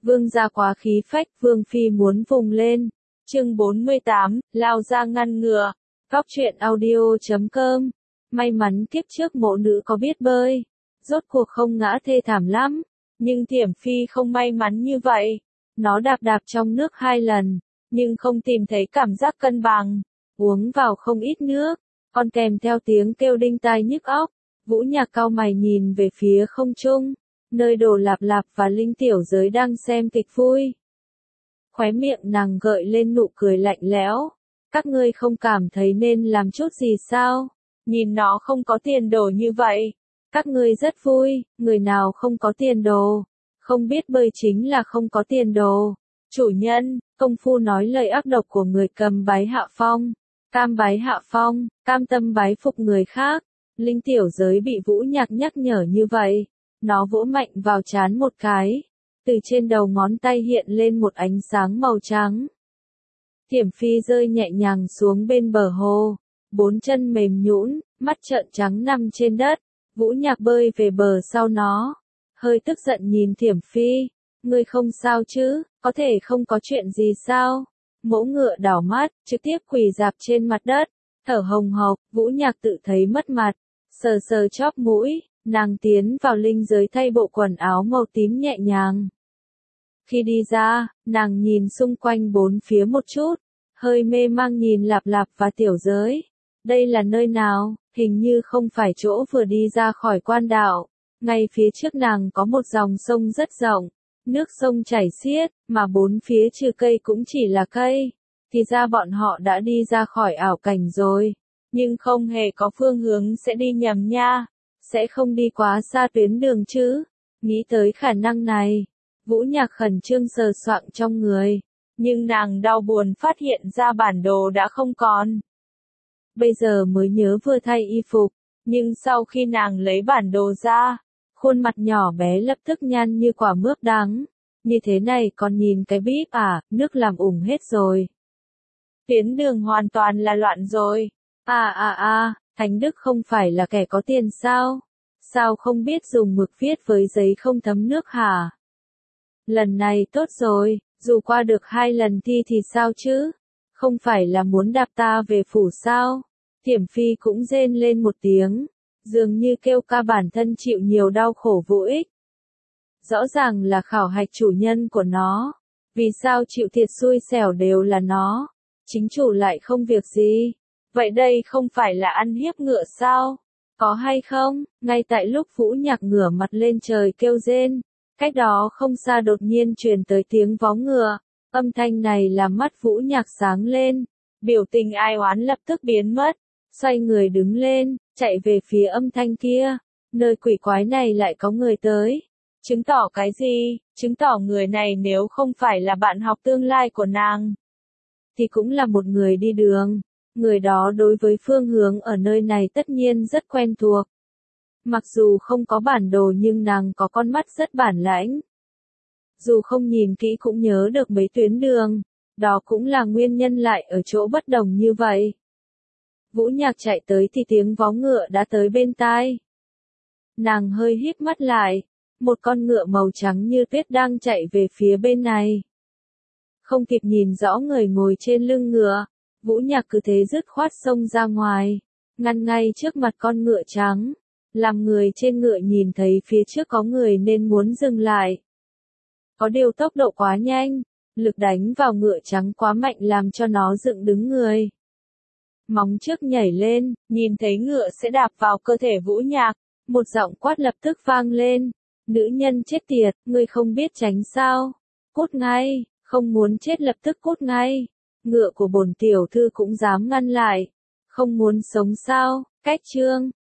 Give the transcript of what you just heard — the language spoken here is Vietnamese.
Vương gia quá khí phách, Vương phi muốn vùng lên. Chương 48, lao ra ngăn ngừa. Góc truyện audio.com. May mắn kiếp trước mộ nữ có biết bơi, rốt cuộc không ngã thê thảm lắm, nhưng Thiểm phi không may mắn như vậy. Nó đạp đạp trong nước 2 lần, nhưng không tìm thấy cảm giác cân bằng, uống vào không ít nước, còn kèm theo tiếng kêu đinh tai nhức óc. Vũ Nhạc cau mày nhìn về phía không trung, nơi Đồ Lạp Lạp và Linh Tiểu Giới đang xem kịch vui. Khóe miệng nàng gợi lên nụ cười lạnh lẽo. Các ngươi không cảm thấy nên làm chút gì sao? Nhìn nó không có tiền đồ như vậy. Các ngươi rất vui, người nào không có tiền đồ? Không biết bơi chính là không có tiền đồ. Chủ nhân, công phu nói lời ác độc của người cầm bái hạ phong. Cam bái hạ phong, cam tâm bái phục người khác. Linh Tiểu Giới bị Vũ Nhạc nhắc nhở như vậy. Nó vỗ mạnh vào trán một cái. Từ trên đầu ngón tay hiện lên một ánh sáng màu trắng. Thiểm phi rơi nhẹ nhàng xuống bên bờ hồ. 4 chân mềm nhũn, mắt trợn trắng nằm trên đất. Vũ Nhạc bơi về bờ sau nó. Hơi tức giận nhìn Thiểm phi. Ngươi không sao chứ, có thể không có chuyện gì sao? Mỗ ngựa đảo mắt, trực tiếp quỳ rạp trên mặt đất. Thở hồng hộc, Vũ Nhạc tự thấy mất mặt. Sờ sờ chóp mũi, nàng tiến vào linh giới thay bộ quần áo màu tím nhẹ nhàng. Khi đi ra, nàng nhìn xung quanh 4 phía một chút, hơi mê mang nhìn Lạp Lạp và Tiểu Giới. Đây là nơi nào? Hình như không phải chỗ vừa đi ra khỏi quan đảo. Ngay phía trước nàng có một dòng sông rất rộng, nước sông chảy xiết, mà 4 phía trừ cây cũng chỉ là cây. Thì ra bọn họ đã đi ra khỏi ảo cảnh rồi, nhưng không hề có phương hướng sẽ đi nhầm nha. Sẽ không đi quá xa tuyến đường chứ? Nghĩ tới khả năng này, Vũ Nhạc khẩn trương sờ soạng trong người, nhưng nàng đau buồn phát hiện ra bản đồ đã không còn. Bây giờ mới nhớ vừa thay y phục, nhưng sau khi nàng lấy bản đồ ra, khuôn mặt nhỏ bé lập tức nhăn như quả mướp đắng. Như thế này còn nhìn cái bíp à, nước làm ủng hết rồi. Tuyến đường hoàn toàn là loạn rồi. Thánh Đức không phải là kẻ có tiền sao? Sao không biết dùng mực viết với giấy không thấm nước hả? Lần này tốt rồi, dù qua được 2 lần thi thì sao chứ? Không phải là muốn đạp ta về phủ sao? Thiểm phi cũng rên lên một tiếng, dường như kêu ca bản thân chịu nhiều đau khổ vô ích. Rõ ràng là khảo hạch chủ nhân của nó. Vì sao chịu thiệt xui xẻo đều là nó? Chính chủ lại không việc gì. Vậy đây không phải là ăn hiếp ngựa sao? Có hay không? Ngay tại lúc Vũ Nhạc ngửa mặt lên trời kêu rên, cách đó không xa đột nhiên truyền tới tiếng vó ngựa. Âm thanh này làm mắt Vũ Nhạc sáng lên, biểu tình ai oán lập tức biến mất, xoay người đứng lên, chạy về phía âm thanh kia. Nơi quỷ quái này lại có người tới. Chứng tỏ cái gì? Chứng tỏ người này nếu không phải là bạn học tương lai của nàng, thì cũng là một người đi đường. Người đó đối với phương hướng ở nơi này tất nhiên rất quen thuộc. Mặc dù không có bản đồ nhưng nàng có con mắt rất bản lãnh. Dù không nhìn kỹ cũng nhớ được mấy tuyến đường. Đó cũng là nguyên nhân lại ở chỗ bất đồng như vậy. Vũ Nhạc chạy tới thì tiếng vó ngựa đã tới bên tai. Nàng hơi híp mắt lại. Một con ngựa màu trắng như tuyết đang chạy về phía bên này. Không kịp nhìn rõ người ngồi trên lưng ngựa, Vũ Nhạc cứ thế dứt khoát xông ra ngoài, ngăn ngay trước mặt con ngựa trắng. Làm người trên ngựa nhìn thấy phía trước có người nên muốn dừng lại. Có điều tốc độ quá nhanh, lực đánh vào ngựa trắng quá mạnh làm cho nó dựng đứng người. Móng trước nhảy lên, nhìn thấy ngựa sẽ đạp vào cơ thể Vũ Nhạc, một giọng quát lập tức vang lên. Nữ nhân chết tiệt, ngươi không biết tránh sao? Cút ngay, không muốn chết lập tức cút ngay. Ngựa của bổn tiểu thư cũng dám ngăn lại. Không muốn sống sao? Cách chương